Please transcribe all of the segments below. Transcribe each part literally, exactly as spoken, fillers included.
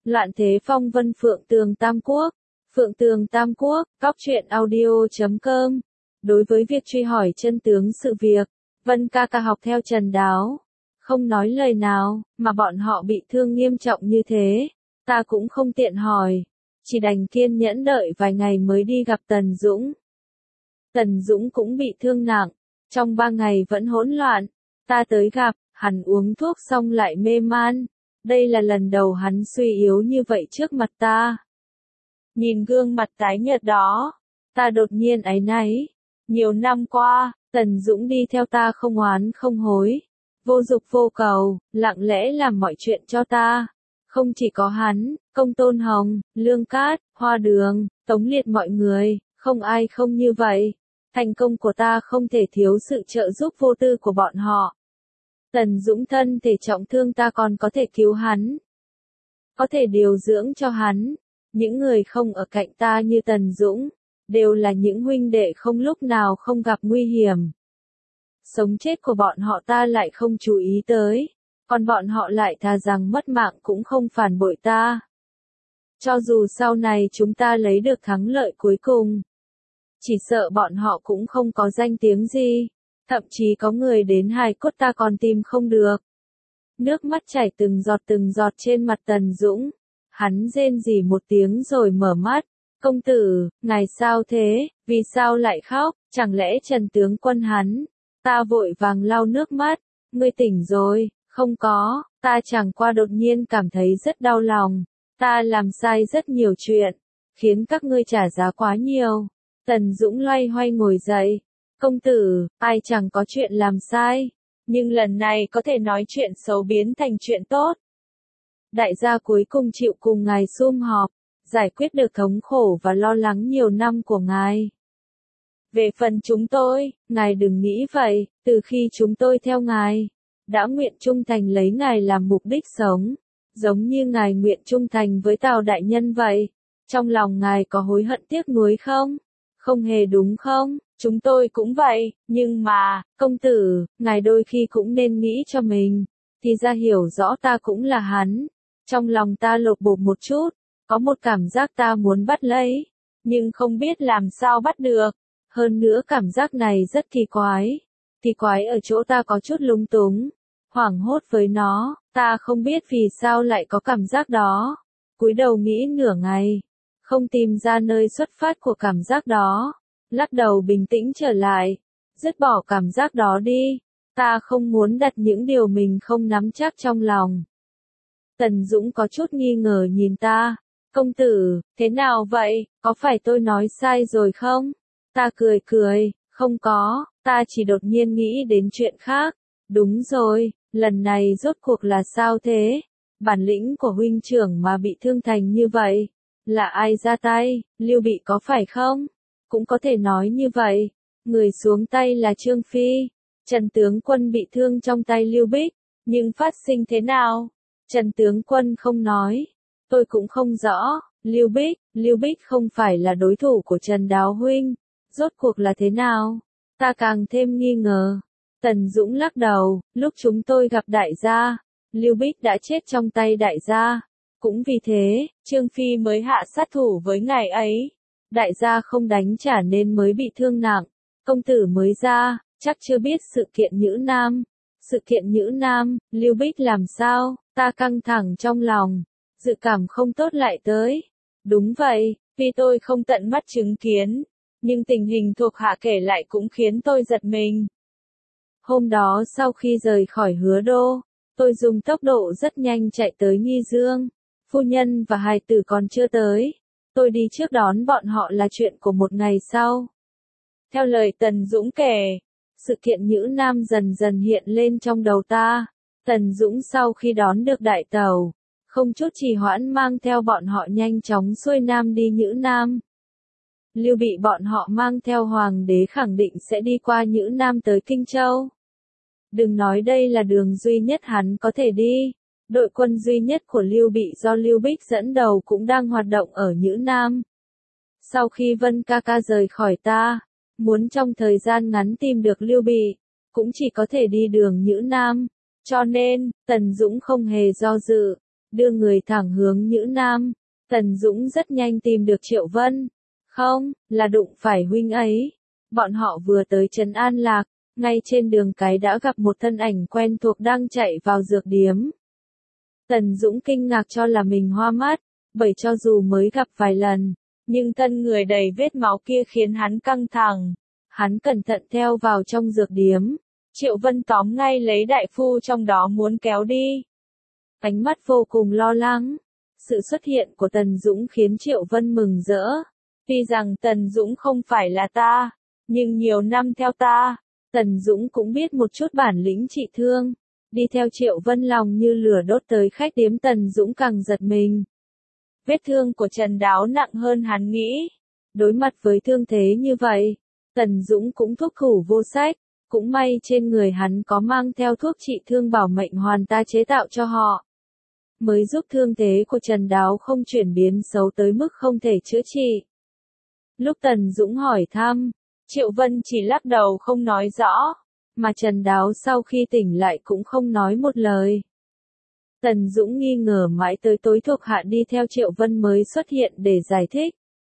Loạn thế phong vân Phượng Tường Tam Quốc. Phượng Tường Tam Quốc, cóc truyện audio chấm com. Đối với việc truy hỏi chân tướng sự việc, Vân ca ca học theo Trần Đáo. Không nói lời nào, mà bọn họ bị thương nghiêm trọng như thế. Ta cũng không tiện hỏi. Chỉ đành kiên nhẫn đợi vài ngày mới đi gặp Tần Dũng. Tần Dũng cũng bị thương nặng. Trong ba ngày vẫn hỗn loạn. Ta tới gặp, hắn uống thuốc xong lại mê man. Đây là lần đầu hắn suy yếu như vậy trước mặt ta. Nhìn gương mặt tái nhợt đó, ta đột nhiên áy náy. Nhiều năm qua, Tần Dũng đi theo ta không oán không hối, vô dục vô cầu, lặng lẽ làm mọi chuyện cho ta. Không chỉ có hắn, Công Tôn Hồng, Lương Cát, Hoa Đường, Tống Liệt mọi người, không ai không như vậy. Thành công của ta không thể thiếu sự trợ giúp vô tư của bọn họ. Tần Dũng thân thể trọng thương ta còn có thể cứu hắn, có thể điều dưỡng cho hắn. Những người không ở cạnh ta như Tần Dũng, đều là những huynh đệ không lúc nào không gặp nguy hiểm. Sống chết của bọn họ ta lại không chú ý tới, còn bọn họ lại thà rằng mất mạng cũng không phản bội ta. Cho dù sau này chúng ta lấy được thắng lợi cuối cùng, chỉ sợ bọn họ cũng không có danh tiếng gì, thậm chí có người đến hài cốt ta còn tìm không được. Nước mắt chảy từng giọt từng giọt trên mặt Tần Dũng. Hắn rên rỉ một tiếng rồi mở mắt. Công tử, ngài sao thế, vì sao lại khóc, chẳng lẽ Trần tướng quân hắn? Ta vội vàng lau nước mắt. Ngươi tỉnh rồi, không có, ta chẳng qua đột nhiên cảm thấy rất đau lòng. Ta làm sai rất nhiều chuyện, khiến các ngươi trả giá quá nhiều. Tần Dũng loay hoay ngồi dậy. Công tử, ai chẳng có chuyện làm sai, nhưng lần này có thể nói chuyện xấu biến thành chuyện tốt. Đại gia cuối cùng chịu cùng ngài sum họp, giải quyết được thống khổ và lo lắng nhiều năm của ngài. Về phần chúng tôi, ngài đừng nghĩ vậy, từ khi chúng tôi theo ngài, đã nguyện trung thành lấy ngài làm mục đích sống, giống như ngài nguyện trung thành với Tào đại nhân vậy. Trong lòng ngài có hối hận tiếc nuối không? Không hề đúng không? Chúng tôi cũng vậy, nhưng mà, công tử, ngài đôi khi cũng nên nghĩ cho mình, thì ra hiểu rõ ta cũng là hắn. Trong lòng ta lột bột một chút, có một cảm giác ta muốn bắt lấy, nhưng không biết làm sao bắt được. Hơn nữa cảm giác này rất kỳ quái. Kỳ quái ở chỗ ta có chút lung túng, hoảng hốt với nó, ta không biết vì sao lại có cảm giác đó. Cúi đầu nghĩ nửa ngày, không tìm ra nơi xuất phát của cảm giác đó. Lắc đầu bình tĩnh trở lại, dứt bỏ cảm giác đó đi. Ta không muốn đặt những điều mình không nắm chắc trong lòng. Tần Dũng có chút nghi ngờ nhìn ta. Công tử, thế nào vậy, có phải tôi nói sai rồi không? Ta cười cười, không có, ta chỉ đột nhiên nghĩ đến chuyện khác. Đúng rồi, lần này rốt cuộc là sao thế? Bản lĩnh của huynh trưởng mà bị thương thành như vậy, là ai ra tay, Lưu Bị có phải không? Cũng có thể nói như vậy, người xuống tay là Trương Phi. Trần tướng quân bị thương trong tay Lưu Bích, nhưng phát sinh thế nào? Trần tướng quân không nói, tôi cũng không rõ. Lưu Bích, Lưu Bích không phải là đối thủ của Trần Đáo huynh, rốt cuộc là thế nào? Ta càng thêm nghi ngờ. Tần Dũng lắc đầu, lúc chúng tôi gặp đại gia, Lưu Bích đã chết trong tay đại gia, cũng vì thế, Trương Phi mới hạ sát thủ với ngài ấy. Đại gia không đánh trả nên mới bị thương nặng. Công tử mới ra, chắc chưa biết sự kiện Nhữ Nam. Sự kiện Nhữ Nam, Lưu Bích làm sao? Ta căng thẳng trong lòng, dự cảm không tốt lại tới. Đúng vậy, vì tôi không tận mắt chứng kiến, nhưng tình hình thuộc hạ kể lại cũng khiến tôi giật mình. Hôm đó sau khi rời khỏi Hứa Đô, tôi dùng tốc độ rất nhanh chạy tới Nghi Dương. Phu nhân và hài tử còn chưa tới. Tôi đi trước đón bọn họ là chuyện của một ngày sau. Theo lời Tần Dũng kể, sự kiện Nhữ Nam dần dần hiện lên trong đầu ta. Tần Dũng sau khi đón được đại tàu, không chút trì hoãn mang theo bọn họ nhanh chóng xuôi nam đi Nhữ Nam. Lưu Bị bọn họ mang theo hoàng đế khẳng định sẽ đi qua Nhữ Nam tới Kinh Châu. Đừng nói đây là đường duy nhất hắn có thể đi. Đội quân duy nhất của Lưu Bị do Lưu Bích dẫn đầu cũng đang hoạt động ở Nhữ Nam. Sau khi Vân ca ca rời khỏi ta, muốn trong thời gian ngắn tìm được Lưu Bị, cũng chỉ có thể đi đường Nhữ Nam. Cho nên, Tần Dũng không hề do dự, đưa người thẳng hướng Nhữ Nam. Tần Dũng rất nhanh tìm được Triệu Vân. Không, là đụng phải huynh ấy. Bọn họ vừa tới trấn An Lạc, ngay trên đường cái đã gặp một thân ảnh quen thuộc đang chạy vào dược điếm. Tần Dũng kinh ngạc cho là mình hoa mắt, bởi cho dù mới gặp vài lần, nhưng thân người đầy vết máu kia khiến hắn căng thẳng. Hắn cẩn thận theo vào trong dược điếm. Triệu Vân tóm ngay lấy đại phu trong đó muốn kéo đi. Ánh mắt vô cùng lo lắng. Sự xuất hiện của Tần Dũng khiến Triệu Vân mừng rỡ. Tuy rằng Tần Dũng không phải là ta, nhưng nhiều năm theo ta, Tần Dũng cũng biết một chút bản lĩnh trị thương. Đi theo Triệu Vân lòng như lửa đốt tới khách điếm, Tần Dũng càng giật mình. Vết thương của Trần Đáo nặng hơn hắn nghĩ. Đối mặt với thương thế như vậy, Tần Dũng cũng thuốc thủ vô sách. Cũng may trên người hắn có mang theo thuốc trị thương bảo mệnh hoàn ta chế tạo cho họ, mới giúp thương thế của Trần Đáo không chuyển biến xấu tới mức không thể chữa trị. Lúc Tần Dũng hỏi thăm, Triệu Vân chỉ lắc đầu không nói rõ, mà Trần Đáo sau khi tỉnh lại cũng không nói một lời. Tần Dũng nghi ngờ mãi tới tối thuộc hạ đi theo Triệu Vân mới xuất hiện để giải thích.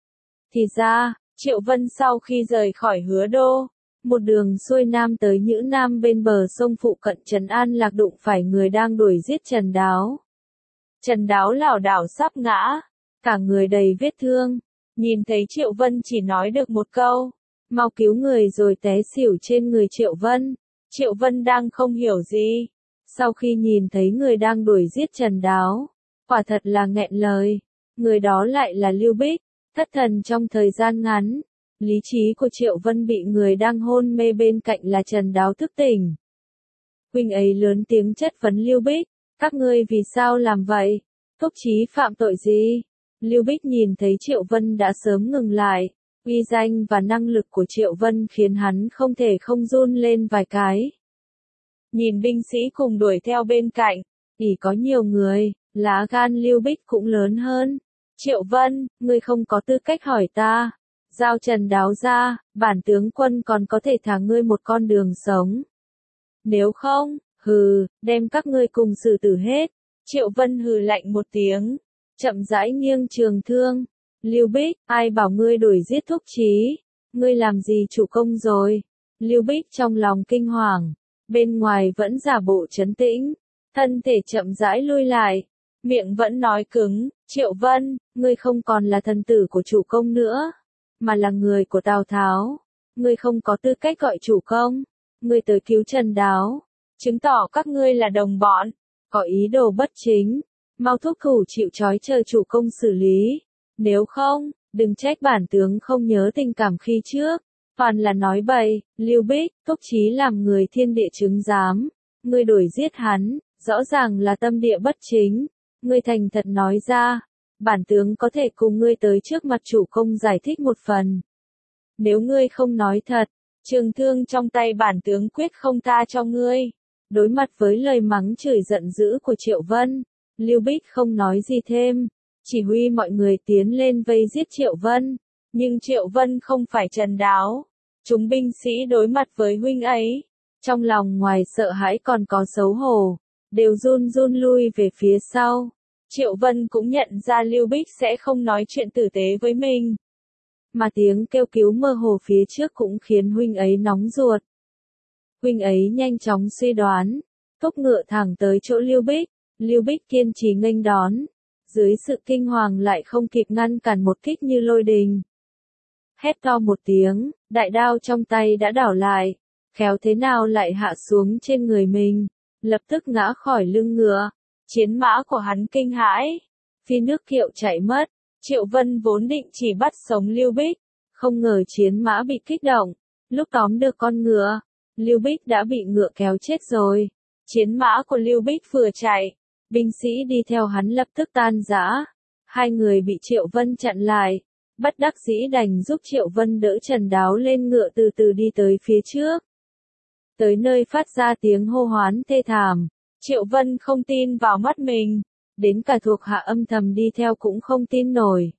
Thì ra, Triệu Vân sau khi rời khỏi Hứa Đô, một đường xuôi nam tới Nhữ Nam bên bờ sông phụ cận Trấn An Lạc đụng phải người đang đuổi giết Trần Đáo. Trần Đáo lảo đảo sắp ngã, cả người đầy vết thương, nhìn thấy Triệu Vân chỉ nói được một câu, mau cứu người, rồi té xỉu trên người Triệu Vân. Triệu Vân đang không hiểu gì, sau khi nhìn thấy người đang đuổi giết Trần Đáo, quả thật là nghẹn lời, người đó lại là Lưu Bích, thất thần trong thời gian ngắn. Lý trí của Triệu Vân bị người đang hôn mê bên cạnh là Trần Đáo thức tỉnh. Huynh ấy lớn tiếng chất vấn Lưu Bích, các ngươi vì sao làm vậy? Túc Chí phạm tội gì? Lưu Bích nhìn thấy Triệu Vân đã sớm ngừng lại, uy danh và năng lực của Triệu Vân khiến hắn không thể không run lên vài cái. Nhìn binh sĩ cùng đuổi theo bên cạnh, ỷ có nhiều người, lá gan Lưu Bích cũng lớn hơn. Triệu Vân, ngươi không có tư cách hỏi ta. Giao Trần Đáo ra, bản tướng quân còn có thể thả ngươi một con đường sống. Nếu không, hừ, đem các ngươi cùng xử tử hết. Triệu Vân hừ lạnh một tiếng, chậm rãi nghiêng trường thương. Lưu Bích, ai bảo ngươi đuổi giết Thúc Chí? Ngươi làm gì chủ công rồi? Lưu Bích trong lòng kinh hoàng, bên ngoài vẫn giả bộ trấn tĩnh, thân thể chậm rãi lui lại, miệng vẫn nói cứng. Triệu Vân, ngươi không còn là thần tử của chủ công nữa, mà là người của Tào Tháo. Ngươi không có tư cách gọi chủ công. Ngươi tới cứu Trần Đáo, chứng tỏ các ngươi là đồng bọn, có ý đồ bất chính. Mau thúc thủ chịu trói chờ chủ công xử lý. Nếu không, đừng trách bản tướng không nhớ tình cảm khi trước. Toàn là nói bậy. Lưu Bích, Túc Chí làm người thiên địa chứng giám. Ngươi đuổi giết hắn, rõ ràng là tâm địa bất chính. Ngươi thành thật nói ra, bản tướng có thể cùng ngươi tới trước mặt chủ công giải thích một phần. Nếu ngươi không nói thật, trường thương trong tay bản tướng quyết không tha cho ngươi. Đối mặt với lời mắng chửi giận dữ của Triệu Vân, Lưu Bích không nói gì thêm, chỉ huy mọi người tiến lên vây giết Triệu Vân. Nhưng Triệu Vân không phải Trần Đáo. Chúng binh sĩ đối mặt với huynh ấy, trong lòng ngoài sợ hãi còn có xấu hổ, đều run run lui về phía sau. Triệu Vân cũng nhận ra Lưu Bích sẽ không nói chuyện tử tế với mình, mà tiếng kêu cứu mơ hồ phía trước cũng khiến huynh ấy nóng ruột. Huynh ấy nhanh chóng suy đoán, thúc ngựa thẳng tới chỗ Lưu Bích. Lưu Bích kiên trì nghênh đón, dưới sự kinh hoàng lại không kịp ngăn cản một kích như lôi đình. Hét to một tiếng, đại đao trong tay đã đảo lại, khéo thế nào lại hạ xuống trên người mình, lập tức ngã khỏi lưng ngựa. Chiến mã của hắn kinh hãi, phi nước kiệu chạy mất. Triệu Vân vốn định chỉ bắt sống Lưu Bích, không ngờ chiến mã bị kích động. Lúc tóm được con ngựa, Lưu Bích đã bị ngựa kéo chết rồi. Chiến mã của Lưu Bích vừa chạy, binh sĩ đi theo hắn lập tức tan rã. Hai người bị Triệu Vân chặn lại, bất đắc dĩ đành giúp Triệu Vân đỡ Trần Đáo lên ngựa từ từ đi tới phía trước. Tới nơi phát ra tiếng hô hoán thê thảm, Triệu Vân không tin vào mắt mình, đến cả thuộc hạ âm thầm đi theo cũng không tin nổi.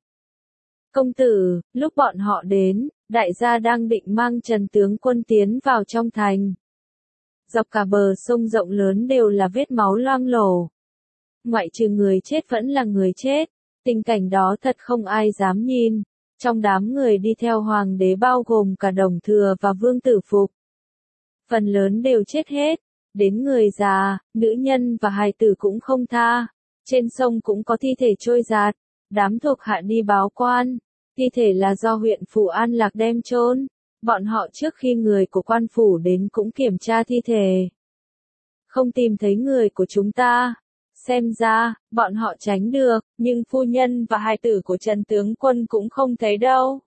Công tử, lúc bọn họ đến, đại gia đang định mang Trần tướng quân tiến vào trong thành. Dọc cả bờ sông rộng lớn đều là vết máu loang lổ. ngoại trừ người chết vẫn là người chết. Tình cảnh đó thật không ai dám nhìn. Trong đám người đi theo hoàng đế bao gồm cả Đồng Thừa và Vương Tử Phục. Phần lớn đều chết hết. Đến người già, nữ nhân và hài tử cũng không tha. Trên sông cũng có thi thể trôi giạt. Đám thuộc hạ đi báo quan. Thi thể là do huyện phủ An Lạc đem chôn. Bọn họ trước khi người của quan phủ đến cũng kiểm tra thi thể. Không tìm thấy người của chúng ta. Xem ra, bọn họ tránh được, nhưng phu nhân và hài tử của Trần tướng quân cũng không thấy đâu.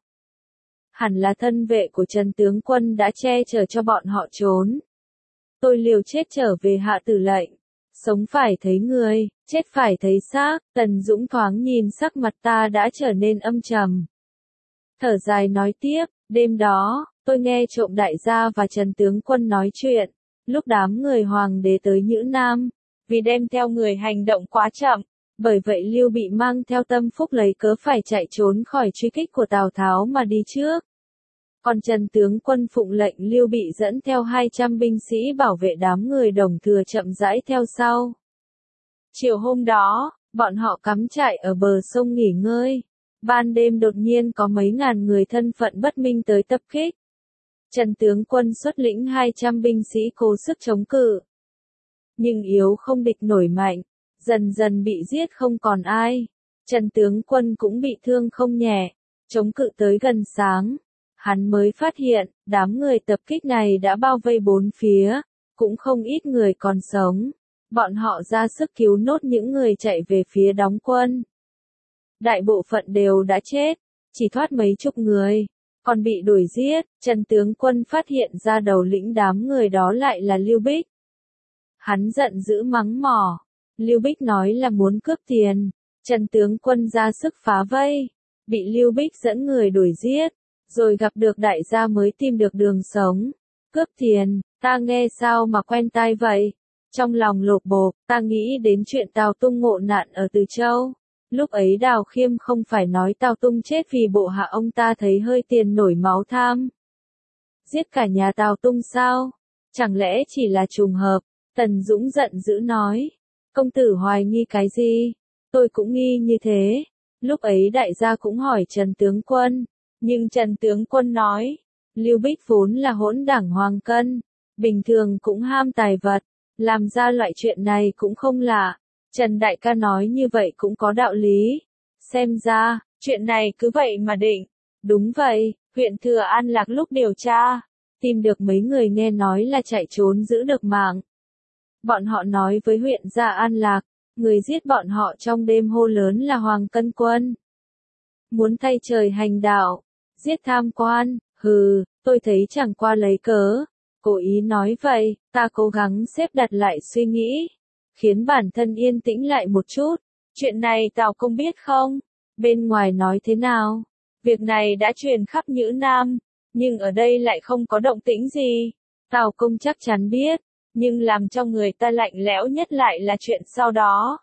Hẳn là thân vệ của Trần tướng quân đã che chở cho bọn họ trốn. Tôi liều chết trở về hạ tử lệnh. Sống phải thấy người, chết phải thấy xác. Tần Dũng thoáng nhìn sắc mặt ta đã trở nên âm trầm. Thở dài nói tiếp, đêm đó, tôi nghe trộm đại gia và Trần tướng quân nói chuyện. Lúc đám người hoàng đế tới Nhữ Nam, vì đem theo người hành động quá chậm, bởi vậy Lưu Bị mang theo Tâm Phúc lấy cớ phải chạy trốn khỏi truy kích của Tào Tháo mà đi trước. Còn Trần tướng quân phụng lệnh Lưu Bị dẫn theo hai trăm binh sĩ bảo vệ đám người Đồng Thừa chậm rãi theo sau. Chiều hôm đó, bọn họ cắm trại ở bờ sông nghỉ ngơi. Ban đêm đột nhiên có mấy ngàn người thân phận bất minh tới tập kích. Trần tướng quân xuất lĩnh hai trăm binh sĩ cố sức chống cự. Nhưng yếu không địch nổi mạnh, dần dần bị giết không còn ai. Trần tướng quân cũng bị thương không nhẹ, chống cự tới gần sáng. Hắn mới phát hiện, đám người tập kích này đã bao vây bốn phía, cũng không ít người còn sống. Bọn họ ra sức cứu nốt những người chạy về phía đóng quân. Đại bộ phận đều đã chết, chỉ thoát mấy chục người, còn bị đuổi giết. Trần tướng quân phát hiện ra đầu lĩnh đám người đó lại là Lưu Bích. Hắn giận dữ mắng mỏ. Lưu Bích nói là muốn cướp tiền. Trần tướng quân ra sức phá vây, bị Lưu Bích dẫn người đuổi giết, rồi gặp được đại gia mới tìm được đường sống. Cướp tiền, ta nghe sao mà quen tai vậy? Trong lòng lột bột, ta nghĩ đến chuyện Tào Tung ngộ nạn ở Từ Châu. Lúc ấy Đào Khiêm không phải nói Tào Tung chết vì bộ hạ ông ta thấy hơi tiền nổi máu tham. Giết cả nhà Tào Tung sao? Chẳng lẽ chỉ là trùng hợp? Tần Dũng giận dữ nói. Công tử hoài nghi cái gì? Tôi cũng nghi như thế. Lúc ấy đại gia cũng hỏi Trần tướng quân. Nhưng Trần tướng quân nói. Lưu Bích vốn là hỗn đảng hoàng cân. Bình thường cũng ham tài vật. Làm ra loại chuyện này cũng không lạ. Trần đại ca nói như vậy cũng có đạo lý. Xem ra, chuyện này cứ vậy mà định. Đúng vậy, huyện Thừa An Lạc lúc điều tra. Tìm được mấy người nghe nói là chạy trốn giữ được mạng. Bọn họ nói với huyện gia An Lạc, người giết bọn họ trong đêm hô lớn là Hoàng Cân Quân. Muốn thay trời hành đạo, giết tham quan, hừ, tôi thấy chẳng qua lấy cớ. Cố ý nói vậy, ta cố gắng xếp đặt lại suy nghĩ, khiến bản thân yên tĩnh lại một chút. Chuyện này Tào Công biết không? Bên ngoài nói thế nào? Việc này đã truyền khắp Nhữ Nam, nhưng ở đây lại không có động tĩnh gì. Tào Công chắc chắn biết, nhưng làm cho người ta lạnh lẽo nhất lại là chuyện sau đó.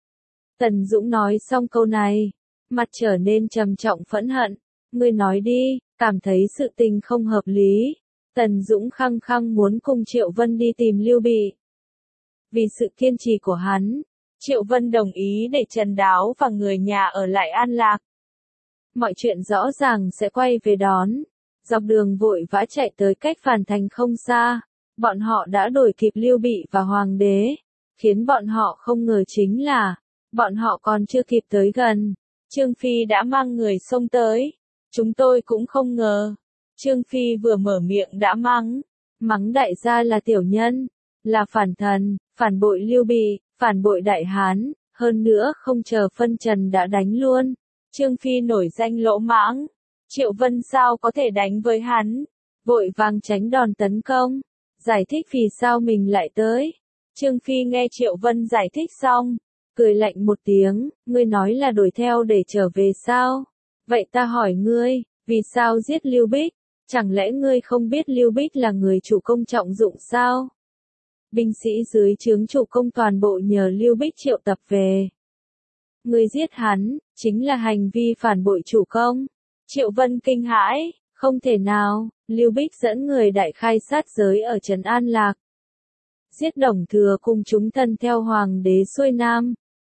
Tần Dũng nói xong câu này, mặt trở nên trầm trọng phẫn hận. Ngươi nói đi, cảm thấy sự tình không hợp lý. Tần Dũng khăng khăng muốn cùng Triệu Vân đi tìm Lưu Bị. Vì sự kiên trì của hắn, Triệu Vân đồng ý để Trần Đáo và người nhà ở lại An Lạc. Mọi chuyện rõ ràng sẽ quay về đón. Dọc đường vội vã chạy tới cách Phàn Thành không xa, bọn họ đã đuổi kịp Lưu Bị và Hoàng đế. Khiến bọn họ không ngờ chính là, bọn họ còn chưa kịp tới gần, Trương Phi đã mang người xông tới. Chúng tôi cũng không ngờ. Trương Phi vừa mở miệng đã mắng. Mắng đại gia là tiểu nhân, là phản thần, phản bội Lưu Bị, phản bội Đại Hán, hơn nữa không chờ phân trần đã đánh luôn. Trương Phi nổi danh lỗ mãng. Triệu Vân sao có thể đánh với hắn? Vội vàng tránh đòn tấn công. Giải thích vì sao mình lại tới. Trương Phi nghe Triệu Vân giải thích xong, cười lạnh một tiếng, ngươi nói là đuổi theo để trở về sao? Vậy ta hỏi ngươi, vì sao giết Lưu Bích? Chẳng lẽ ngươi không biết Lưu Bích là người chủ công trọng dụng sao? Binh sĩ dưới trướng chủ công toàn bộ nhờ Lưu Bích triệu tập về. Ngươi giết hắn, chính là hành vi phản bội chủ công. Triệu Vân kinh hãi, không thể nào. Lưu Bích dẫn người đại khai sát giới ở trấn An Lạc. Giết Đồng Thừa cùng chúng thân theo Hoàng đế xuôi Nam.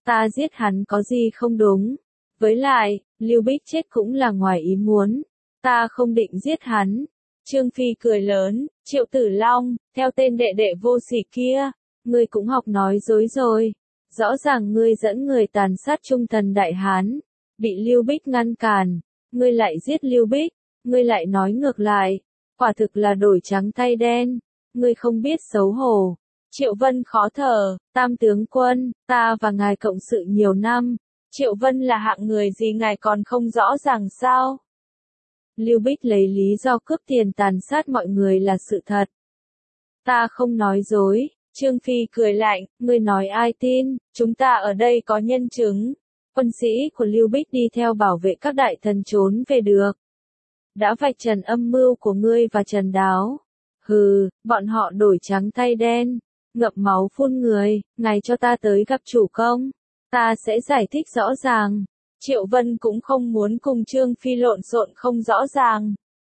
Ta giết hắn có gì không đúng. Với lại, Lưu Bích chết cũng là ngoài ý muốn. Ta không định giết hắn. Trương Phi cười lớn, Triệu Tử Long, theo tên đệ đệ vô sỉ kia, ngươi cũng học nói dối rồi. Rõ ràng ngươi dẫn người tàn sát Trung Thần Đại Hán, bị Lưu Bích ngăn cản, ngươi lại giết Lưu Bích, ngươi lại nói ngược lại, quả thực là đổi trắng thay đen, ngươi không biết xấu hổ. Triệu Vân khó thở, Tam tướng quân, ta và ngài cộng sự nhiều năm, Triệu Vân là hạng người gì ngài còn không rõ ràng sao? Lưu Bích lấy lý do cướp tiền tàn sát mọi người là sự thật. Ta không nói dối, Trương Phi cười lạnh, ngươi nói ai tin, chúng ta ở đây có nhân chứng. Quân sĩ của Lưu Bích đi theo bảo vệ các đại thần trốn về được. Đã vạch trần âm mưu của ngươi và Trần Đáo. Hừ, bọn họ đổi trắng thay đen, ngậm máu phun người, ngài cho ta tới gặp chủ công. Ta sẽ giải thích rõ ràng. Triệu Vân cũng không muốn cùng Trương Phi lộn xộn không rõ ràng.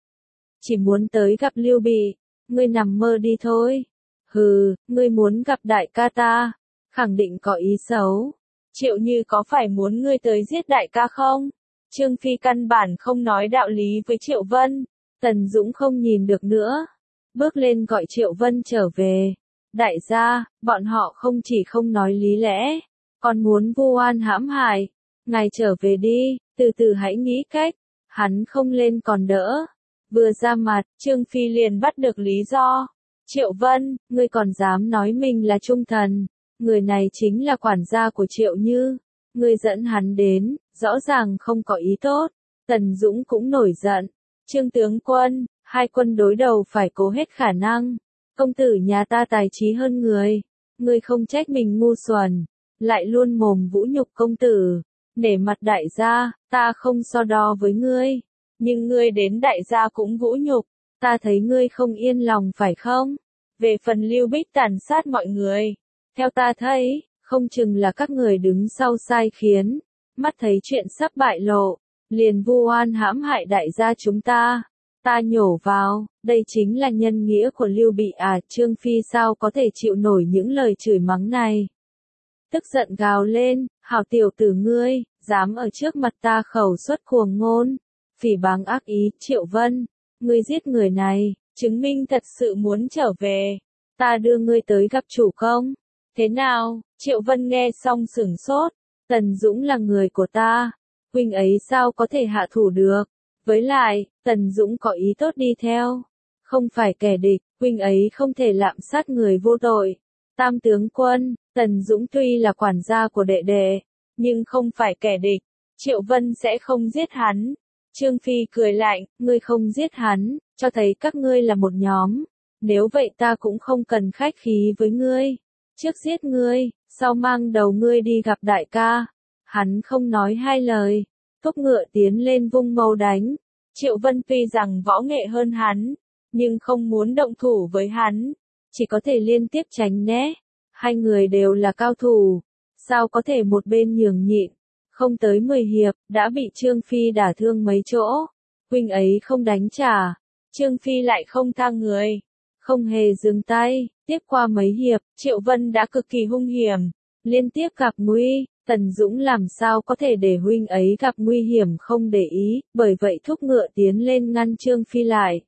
Chỉ muốn tới gặp Lưu Bị, ngươi nằm mơ đi thôi. Hừ, ngươi muốn gặp đại ca ta, khẳng định có ý xấu. Triệu Như có phải muốn ngươi tới giết đại ca không? Trương Phi căn bản không nói đạo lý với Triệu Vân. Tần Dũng không nhìn được nữa. Bước lên gọi Triệu Vân trở về. Đại gia, bọn họ không chỉ không nói lý lẽ, còn muốn vu oan hãm hại. Ngài trở về đi, từ từ hãy nghĩ cách. Hắn không lên còn đỡ. Vừa ra mặt, Trương Phi liền bắt được lý do. Triệu Vân, ngươi còn dám nói mình là trung thần. Người này chính là quản gia của Triệu Như. Ngươi dẫn hắn đến, rõ ràng không có ý tốt. Tần Dũng cũng nổi giận. Trương tướng quân, hai quân đối đầu phải cố hết khả năng. Công tử nhà ta tài trí hơn người. Ngươi không trách mình ngu xuẩn, lại luôn mồm vũ nhục công tử. Nể mặt đại gia, ta không so đo với ngươi. Nhưng ngươi đến đại gia cũng vũ nhục. Ta thấy ngươi không yên lòng phải không? Về phần Lưu Bích tàn sát mọi người. Theo ta thấy, không chừng là các người đứng sau sai khiến. Mắt thấy chuyện sắp bại lộ. Liền vu oan hãm hại đại gia chúng ta. Ta nhổ vào, đây chính là nhân nghĩa của Lưu Bị à. Trương Phi sao có thể chịu nổi những lời chửi mắng này. Tức giận gào lên, hảo tiểu tử ngươi, dám ở trước mặt ta khẩu xuất cuồng ngôn. Phỉ báng ác ý, Triệu Vân, ngươi giết người này, chứng minh thật sự muốn trở về. Ta đưa ngươi tới gặp chủ công. Thế nào? Triệu Vân nghe xong sửng sốt. Tần Dũng là người của ta. Huynh ấy sao có thể hạ thủ được? Với lại, Tần Dũng có ý tốt đi theo. Không phải kẻ địch, huynh ấy không thể lạm sát người vô tội. Tam tướng quân, Tần Dũng tuy là quản gia của đệ đệ, nhưng không phải kẻ địch. Triệu Vân sẽ không giết hắn. Trương Phi cười lạnh, ngươi không giết hắn, cho thấy các ngươi là một nhóm. Nếu vậy ta cũng không cần khách khí với ngươi. Trước giết ngươi, sau mang đầu ngươi đi gặp đại ca. Hắn không nói hai lời, thúc ngựa tiến lên vung mâu đánh. Triệu Vân tuy rằng võ nghệ hơn hắn, nhưng không muốn động thủ với hắn, chỉ có thể liên tiếp tránh né. Hai người đều là cao thủ, sao có thể một bên nhường nhịn. Không tới mười hiệp, đã bị Trương Phi đả thương mấy chỗ. Huynh ấy không đánh trả, Trương Phi lại không tha người. Không hề dừng tay, tiếp qua mấy hiệp, Triệu Vân đã cực kỳ hung hiểm. Liên tiếp gặp nguy, Tần Dũng làm sao có thể để huynh ấy gặp nguy hiểm không để ý, bởi vậy thúc ngựa tiến lên ngăn Trương Phi lại.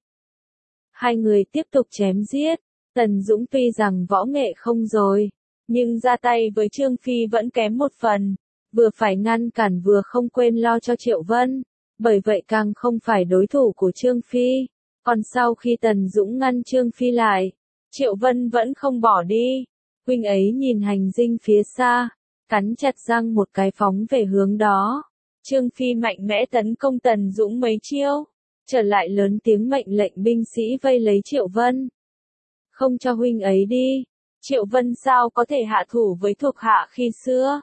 Hai người tiếp tục chém giết, Tần Dũng tuy rằng võ nghệ không rồi, nhưng ra tay với Trương Phi vẫn kém một phần, vừa phải ngăn cản vừa không quên lo cho Triệu Vân, bởi vậy càng không phải đối thủ của Trương Phi. Còn sau khi Tần Dũng ngăn Trương Phi lại, Triệu Vân vẫn không bỏ đi. Huynh ấy nhìn hành dinh phía xa, cắn chặt răng một cái phóng về hướng đó. Trương Phi mạnh mẽ tấn công Tần Dũng mấy chiêu, trở lại lớn tiếng mệnh lệnh binh sĩ vây lấy Triệu Vân. Không cho huynh ấy đi. Triệu Vân sao có thể hạ thủ với thuộc hạ khi xưa?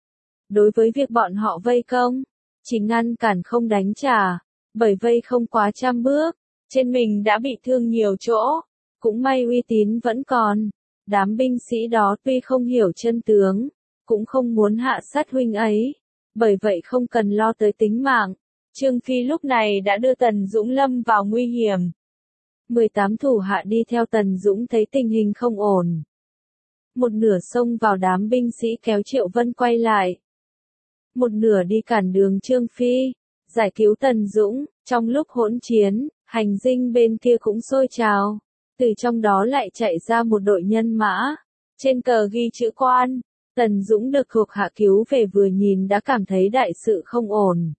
Đối với việc bọn họ vây công, chỉ ngăn cản không đánh trả, bởi vây không quá trăm bước, trên mình đã bị thương nhiều chỗ, cũng may uy tín vẫn còn. Đám binh sĩ đó tuy không hiểu chân tướng, cũng không muốn hạ sát huynh ấy, bởi vậy không cần lo tới tính mạng. Trương Phi lúc này đã đưa Tần Dũng lâm vào nguy hiểm. mười tám thủ hạ đi theo Tần Dũng thấy tình hình không ổn. một nửa xông vào đám binh sĩ kéo Triệu Vân quay lại. Một nửa đi cản đường Trương Phi, giải cứu Tần Dũng. Trong lúc hỗn chiến, hành dinh bên kia cũng sôi trào. Từ trong đó lại chạy ra một đội nhân mã. Trên cờ ghi chữ Quan. Tần Dũng được thuộc hạ cứu về vừa nhìn đã cảm thấy đại sự không ổn.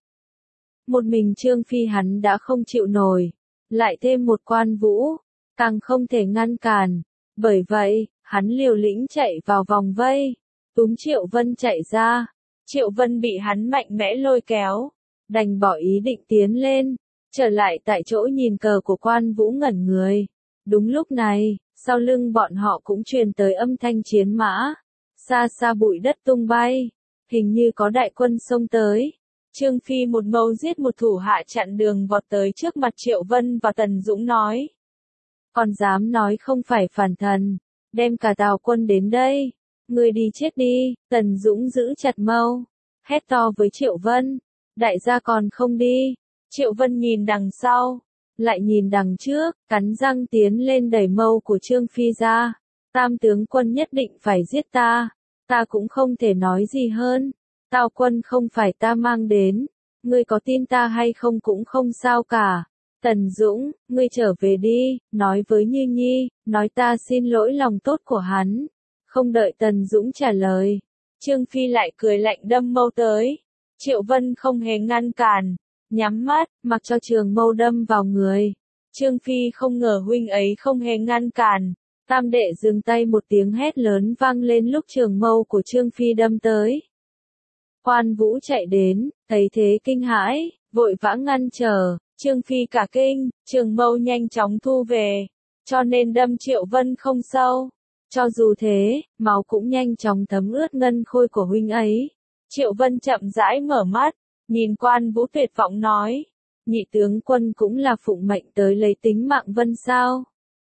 Một mình Trương Phi hắn đã không chịu nổi. Lại thêm một Quan Vũ, càng không thể ngăn cản. Bởi vậy, hắn liều lĩnh chạy vào vòng vây. Túm Triệu Vân chạy ra. Triệu Vân bị hắn mạnh mẽ lôi kéo. Đành bỏ ý định tiến lên. Trở lại tại chỗ nhìn cờ của Quan Vũ ngẩn người. Đúng lúc này, sau lưng bọn họ cũng truyền tới âm thanh chiến mã. Xa xa bụi đất tung bay. Hình như có đại quân xông tới. Trương Phi một mâu giết một thủ hạ chặn đường vọt tới trước mặt Triệu Vân và Tần Dũng nói. Còn dám nói không phải phản thần. Đem cả Tào quân đến đây. Người đi chết đi. Tần Dũng giữ chặt mâu. Hét to với Triệu Vân. Đại gia còn không đi. Triệu Vân nhìn đằng sau. Lại nhìn đằng trước. Cắn răng tiến lên đẩy mâu của Trương Phi ra. Tam tướng quân nhất định phải giết ta. Ta cũng không thể nói gì hơn. Tào quân không phải ta mang đến. Ngươi có tin ta hay không cũng không sao cả. Tần Dũng, ngươi trở về đi, nói với Như Nhi, nói ta xin lỗi lòng tốt của hắn. Không đợi Tần Dũng trả lời. Trương Phi lại cười lạnh đâm mâu tới. Triệu Vân không hề ngăn cản. Nhắm mắt, mặc cho trường mâu đâm vào người. Trương Phi không ngờ huynh ấy không hề ngăn cản. Tam đệ dừng tay một tiếng hét lớn vang lên lúc trường mâu của Trương Phi đâm tới. Quan Vũ chạy đến, thấy thế kinh hãi, vội vã ngăn trở. Trương Phi cả kinh, trường mâu nhanh chóng thu về. Cho nên đâm Triệu Vân không sâu. Cho dù thế, máu cũng nhanh chóng thấm ướt ngân khôi của huynh ấy. Triệu Vân chậm rãi mở mắt, nhìn Quan Vũ tuyệt vọng nói. Nhị tướng quân cũng là phụng mệnh tới lấy tính mạng Vân sao?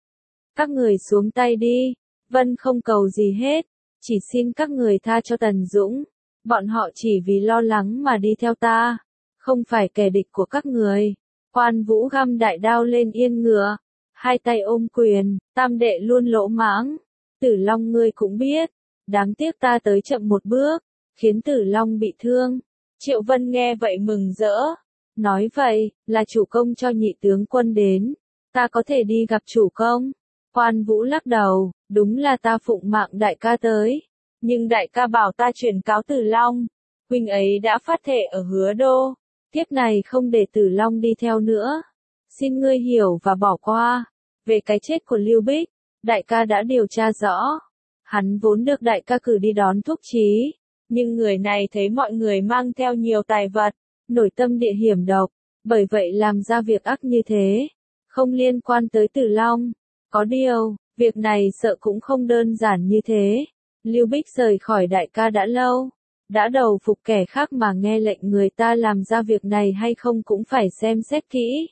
Các người xuống tay đi, Vân không cầu gì hết, chỉ xin các người tha cho Tần Dũng. Bọn họ chỉ vì lo lắng mà đi theo ta, không phải kẻ địch của các người. Quan Vũ găm đại đao lên yên ngựa, hai tay ôm quyền, tam đệ luôn lỗ mãng. Tử Long ngươi cũng biết, đáng tiếc ta tới chậm một bước, khiến Tử Long bị thương. Triệu Vân nghe vậy mừng rỡ, nói vậy, là chủ công cho nhị tướng quân đến, ta có thể đi gặp chủ công. Quan Vũ lắc đầu, đúng là ta phụng mạng đại ca tới, nhưng đại ca bảo ta chuyển cáo Tử Long, huynh ấy đã phát thệ ở Hứa Đô, tiếp này không để Tử Long đi theo nữa. Xin ngươi hiểu và bỏ qua. Về cái chết của Lưu Bích, đại ca đã điều tra rõ. Hắn vốn được đại ca cử đi đón Thúc Chí, nhưng người này thấy mọi người mang theo nhiều tài vật, nổi tâm địa hiểm độc, bởi vậy làm ra việc ác như thế, không liên quan tới Tử Long. Có điều, việc này sợ cũng không đơn giản như thế. Lưu Bích rời khỏi đại ca đã lâu, đã đầu phục kẻ khác mà nghe lệnh người ta làm ra việc này hay không cũng phải xem xét kỹ.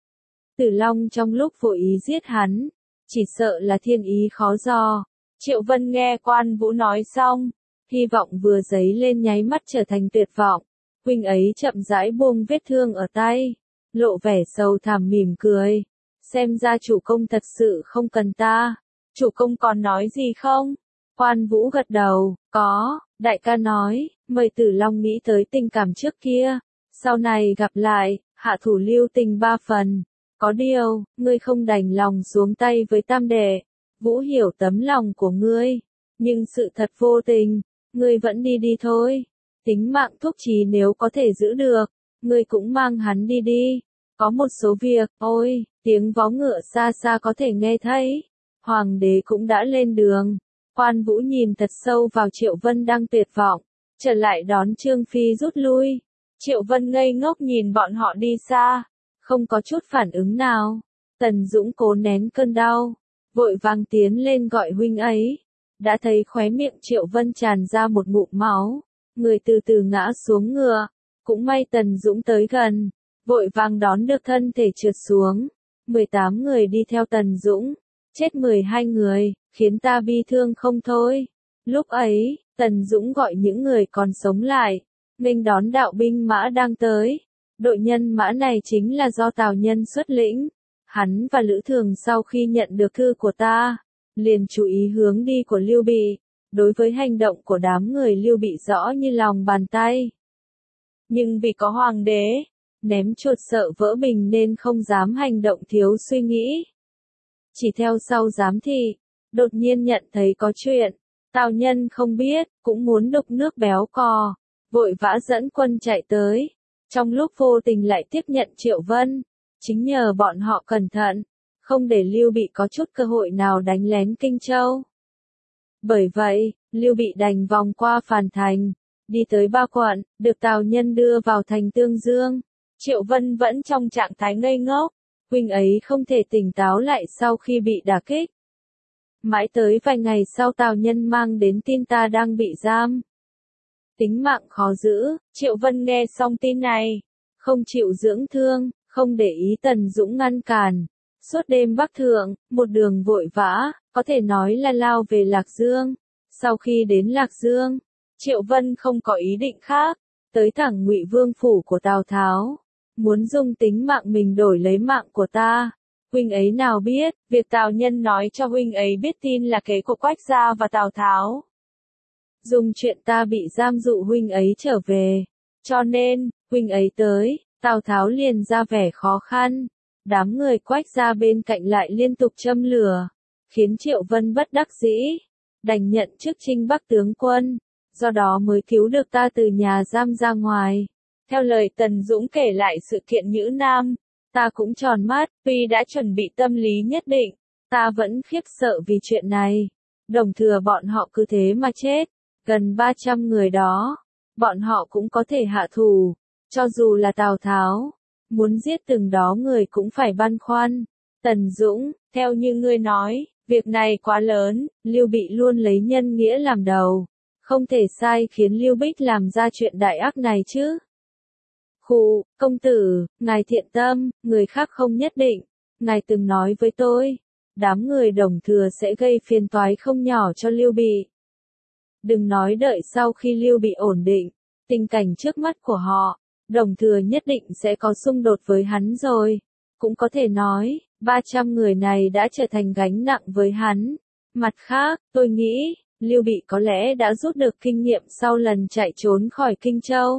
Tử Long trong lúc vội ý giết hắn, chỉ sợ là thiên ý khó dò. Triệu Vân nghe Quan Vũ nói xong, hy vọng vừa dấy lên nháy mắt trở thành tuyệt vọng. Huynh ấy chậm rãi buông vết thương ở tay, lộ vẻ sầu thảm mỉm cười. Xem ra chủ công thật sự không cần ta. Chủ công còn nói gì không? Quan Vũ gật đầu, có, đại ca nói, mời Tử Long nghĩ tới tình cảm trước kia. Sau này gặp lại, hạ thủ lưu tình ba phần. Có điều, ngươi không đành lòng xuống tay với tam đệ. Vũ hiểu tấm lòng của ngươi, nhưng sự thật vô tình, ngươi vẫn đi đi thôi. Tính mạng Thúc Chí nếu có thể giữ được, ngươi cũng mang hắn đi đi. Có một số việc, ôi, tiếng vó ngựa xa xa có thể nghe thấy. Hoàng đế cũng đã lên đường. Quan Vũ nhìn thật sâu vào Triệu Vân đang tuyệt vọng, trở lại đón Trương Phi rút lui. Triệu Vân ngây ngốc nhìn bọn họ đi xa, không có chút phản ứng nào. Tần Dũng cố nén cơn đau, vội vàng tiến lên gọi huynh ấy. Đã thấy khóe miệng Triệu Vân tràn ra một ngụm máu, người từ từ ngã xuống ngựa. Cũng may Tần Dũng tới gần, vội vàng đón được thân thể trượt xuống. mười tám người đi theo Tần Dũng, chết mười hai người, khiến ta bi thương không thôi. Lúc ấy, Tần Dũng gọi những người còn sống lại, nghênh đón đạo binh mã đang tới. Đội nhân mã này chính là do Tào Nhân xuất lĩnh. Hắn và Lữ Thường sau khi nhận được thư của ta, liền chú ý hướng đi của Lưu Bị, đối với hành động của đám người Lưu Bị rõ như lòng bàn tay. Nhưng vì có hoàng đế, ném chuột sợ vỡ bình nên không dám hành động thiếu suy nghĩ. Chỉ theo sau giám thị, đột nhiên nhận thấy có chuyện, Tào Nhân không biết, cũng muốn đục nước béo cò, vội vã dẫn quân chạy tới. Trong lúc vô tình lại tiếp nhận Triệu Vân, chính nhờ bọn họ cẩn thận, không để Lưu Bị có chút cơ hội nào đánh lén Kinh Châu. Bởi vậy, Lưu Bị đành vòng qua Phàn Thành, đi tới Ba Quận, được Tào Nhân đưa vào thành Tương Dương. Triệu Vân vẫn trong trạng thái ngây ngốc, huynh ấy không thể tỉnh táo lại sau khi bị đả kích. Mãi tới vài ngày sau Tào Nhân mang đến tin ta đang bị giam. Tính mạng khó giữ, Triệu Vân nghe xong tin này, không chịu dưỡng thương, không để ý Tần Dũng ngăn cản. Suốt đêm bắc thượng, một đường vội vã, có thể nói là lao về Lạc Dương. Sau khi đến Lạc Dương, Triệu Vân không có ý định khác, tới thẳng Ngụy Vương phủ của Tào Tháo, muốn dùng tính mạng mình đổi lấy mạng của ta. Huynh ấy nào biết, việc Tào Nhân nói cho huynh ấy biết tin là kế của Quách gia và Tào Tháo. Dùng chuyện ta bị giam dụ huynh ấy trở về, cho nên, huynh ấy tới, Tào Tháo liền ra vẻ khó khăn. Đám người Quách gia bên cạnh lại liên tục châm lửa, khiến Triệu Vân bất đắc dĩ, đành nhận chức Trinh Bắc tướng quân, do đó mới cứu được ta từ nhà giam ra ngoài. Theo lời Tần Dũng kể lại sự kiện Nhữ Nam, ta cũng tròn mắt, tuy đã chuẩn bị tâm lý nhất định, ta vẫn khiếp sợ vì chuyện này. Đồng Thừa bọn họ cứ thế mà chết, gần ba trăm người đó, bọn họ cũng có thể hạ thủ, cho dù là Tào Tháo, muốn giết từng đó người cũng phải băn khoăn. Tần Dũng, theo như ngươi nói, việc này quá lớn, Lưu Bị luôn lấy nhân nghĩa làm đầu, không thể sai khiến Lưu Bích làm ra chuyện đại ác này chứ. Khụ, công tử, ngài thiện tâm, người khác không nhất định, ngài từng nói với tôi, đám người Đồng Thừa sẽ gây phiền toái không nhỏ cho Lưu Bị. Đừng nói đợi sau khi Lưu Bị ổn định, tình cảnh trước mắt của họ, Đồng Thừa nhất định sẽ có xung đột với hắn rồi. Cũng có thể nói, ba trăm người này đã trở thành gánh nặng với hắn. Mặt khác, tôi nghĩ, Lưu Bị có lẽ đã rút được kinh nghiệm sau lần chạy trốn khỏi Kinh Châu.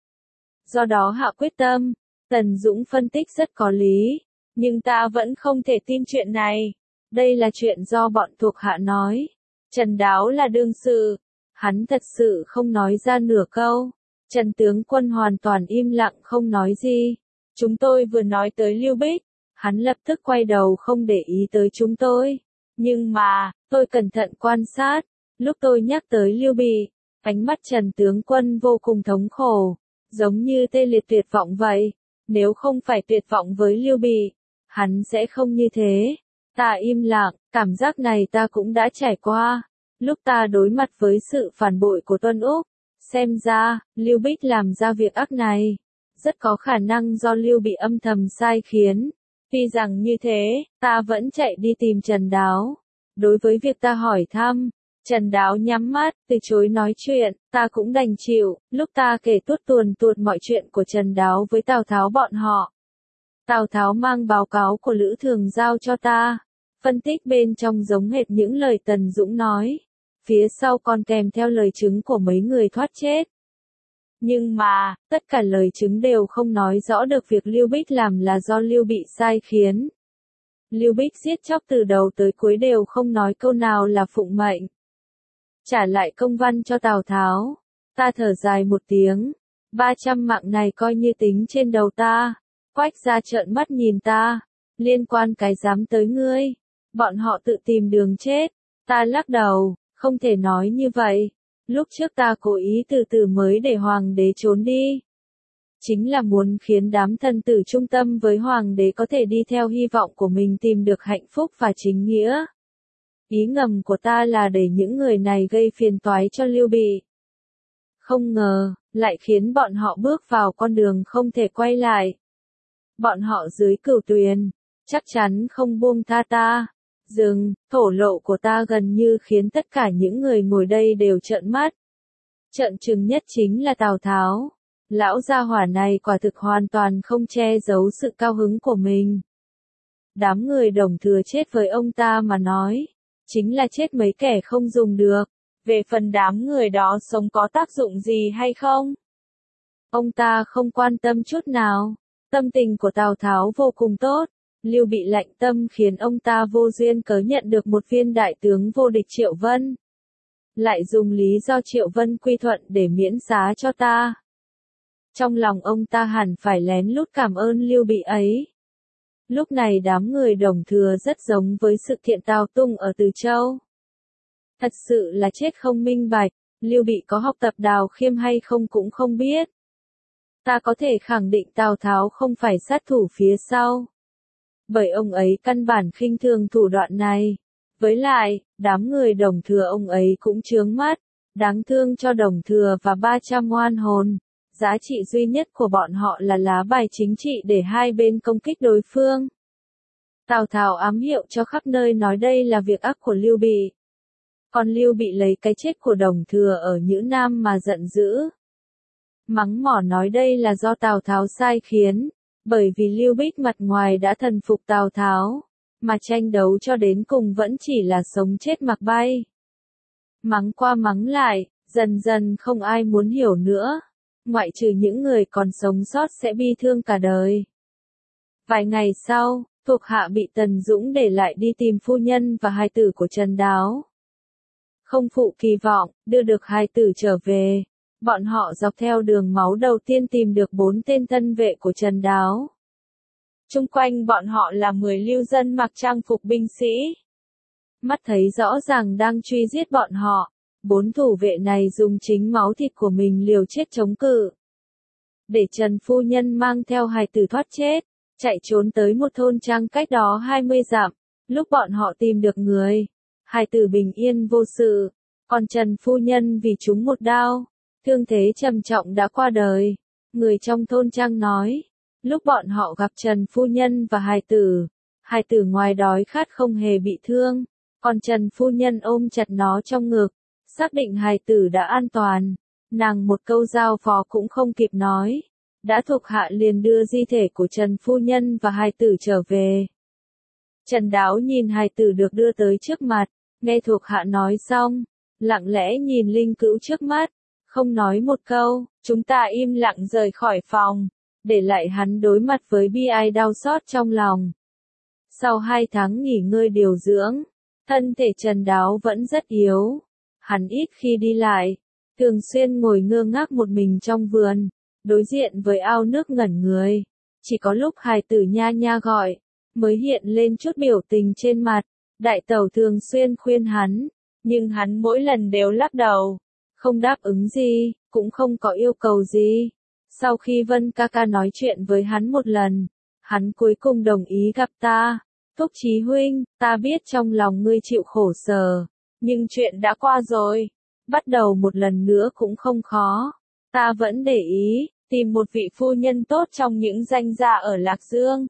Do đó hạ quyết tâm, Tần Dũng phân tích rất có lý, nhưng ta vẫn không thể tin chuyện này. Đây là chuyện do bọn thuộc hạ nói. Trần Đáo là đương sự, hắn thật sự không nói ra nửa câu. Trần tướng quân hoàn toàn im lặng không nói gì. Chúng tôi vừa nói tới Lưu Bích, hắn lập tức quay đầu không để ý tới chúng tôi. Nhưng mà, tôi cẩn thận quan sát, lúc tôi nhắc tới Lưu Bị, ánh mắt Trần tướng quân vô cùng thống khổ, giống như tê liệt tuyệt vọng vậy. Nếu không phải tuyệt vọng với Lưu Bị, hắn sẽ không như thế. Ta im lặng, cảm giác này ta cũng đã trải qua. Lúc ta đối mặt với sự phản bội của Tuân Úc, xem ra, Lưu Bích làm ra việc ác này, rất có khả năng do Lưu Bị âm thầm sai khiến. Tuy rằng như thế, ta vẫn chạy đi tìm Trần Đáo. Đối với việc ta hỏi thăm, Trần Đáo nhắm mắt, từ chối nói chuyện, ta cũng đành chịu. Lúc ta kể tuốt tuồn tuột mọi chuyện của Trần Đáo với Tào Tháo bọn họ, Tào Tháo mang báo cáo của Lữ Thường giao cho ta, phân tích bên trong giống hệt những lời Tần Dũng nói, phía sau còn kèm theo lời chứng của mấy người thoát chết. Nhưng mà, tất cả lời chứng đều không nói rõ được việc Lưu Bích làm là do Lưu Bị sai khiến. Lưu Bích giết chóc từ đầu tới cuối đều không nói câu nào là phụng mệnh. Trả lại công văn cho Tào Tháo, ta thở dài một tiếng, ba trăm mạng này coi như tính trên đầu ta. Quách gia trợn mắt nhìn ta, liên quan cái dám tới ngươi, bọn họ tự tìm đường chết. Ta lắc đầu, không thể nói như vậy. Lúc trước ta cố ý từ từ mới để hoàng đế trốn đi, chính là muốn khiến đám thần tử trung tâm với hoàng đế có thể đi theo hy vọng của mình tìm được hạnh phúc và chính nghĩa. Ý ngầm của ta là để những người này gây phiền toái cho Lưu Bị. Không ngờ, lại khiến bọn họ bước vào con đường không thể quay lại. Bọn họ dưới Cửu Tuyền, chắc chắn không buông tha ta. Dừng, thổ lộ của ta gần như khiến tất cả những người ngồi đây đều trợn mắt. Trợn trừng nhất chính là Tào Tháo. Lão gia hỏa này quả thực hoàn toàn không che giấu sự cao hứng của mình. Đám người Đồng Thừa chết với ông ta mà nói, chính là chết mấy kẻ không dùng được. Về phần đám người đó sống có tác dụng gì hay không? Ông ta không quan tâm chút nào. Tâm tình của Tào Tháo vô cùng tốt. Lưu Bị lạnh tâm khiến ông ta vô duyên cớ nhận được một viên đại tướng vô địch Triệu Vân. Lại dùng lý do Triệu Vân quy thuận để miễn giá cho ta. Trong lòng ông ta hẳn phải lén lút cảm ơn Lưu Bị ấy. Lúc này đám người Đồng Thừa rất giống với sự kiện Tào Tung ở Từ Châu. Thật sự là chết không minh bạch, Lưu Bị có học tập Đào Khiêm hay không cũng không biết. Ta có thể khẳng định Tào Tháo không phải sát thủ phía sau. Bởi ông ấy căn bản khinh thường thủ đoạn này. Với lại, đám người Đồng Thừa ông ấy cũng chướng mắt, đáng thương cho Đồng Thừa và ba trăm oan hồn. Giá trị duy nhất của bọn họ là lá bài chính trị để hai bên công kích đối phương. Tào Tháo ám hiệu cho khắp nơi nói đây là việc ác của Lưu Bị. Còn Lưu Bị lấy cái chết của Đồng Thừa ở Nhữ Nam mà giận dữ. Mắng mỏ nói đây là do Tào Tháo sai khiến, bởi vì Lưu Bích mặt ngoài đã thần phục Tào Tháo, mà tranh đấu cho đến cùng vẫn chỉ là sống chết mặc bay. Mắng qua mắng lại, dần dần không ai muốn hiểu nữa, ngoại trừ những người còn sống sót sẽ bi thương cả đời. Vài ngày sau, thuộc hạ bị Tần Dũng để lại đi tìm phu nhân và hài tử của Trần Đáo. Không phụ kỳ vọng, đưa được hài tử trở về. Bọn họ dọc theo đường máu đầu tiên tìm được bốn tên thân vệ của Trần Đáo. Chung quanh bọn họ là mười lưu dân mặc trang phục binh sĩ. Mắt thấy rõ ràng đang truy giết bọn họ, bốn thủ vệ này dùng chính máu thịt của mình liều chết chống cự. Để Trần phu nhân mang theo hài tử thoát chết, chạy trốn tới một thôn trang cách đó hai mươi dặm. Lúc bọn họ tìm được người, hài tử bình yên vô sự, còn Trần phu nhân vì trúng một đao, thương thế trầm trọng đã qua đời. Người trong thôn trang nói, lúc bọn họ gặp Trần phu nhân và hài tử, hài tử ngoài đói khát không hề bị thương, còn Trần phu nhân ôm chặt nó trong ngực, xác định hài tử đã an toàn. Nàng một câu giao phó cũng không kịp nói, đã thuộc hạ liền đưa di thể của Trần phu nhân và hài tử trở về. Trần Đáo nhìn hài tử được đưa tới trước mặt, nghe thuộc hạ nói xong, lặng lẽ nhìn linh cữu trước mắt, không nói một câu, chúng ta im lặng rời khỏi phòng, để lại hắn đối mặt với bi ai đau xót trong lòng. Sau hai tháng nghỉ ngơi điều dưỡng, thân thể Trần Đáo vẫn rất yếu, hắn ít khi đi lại, thường xuyên ngồi ngơ ngác một mình trong vườn, đối diện với ao nước ngẩn người, chỉ có lúc hài tử nha nha gọi, mới hiện lên chút biểu tình trên mặt. Đại tẩu thường xuyên khuyên hắn, nhưng hắn mỗi lần đều lắc đầu, không đáp ứng gì, cũng không có yêu cầu gì. Sau khi Vân ca ca nói chuyện với hắn một lần, hắn cuối cùng đồng ý gặp ta. Túc Chí huynh, ta biết trong lòng ngươi chịu khổ sở, nhưng chuyện đã qua rồi, bắt đầu một lần nữa cũng không khó. Ta vẫn để ý, tìm một vị phu nhân tốt trong những danh gia ở Lạc Dương.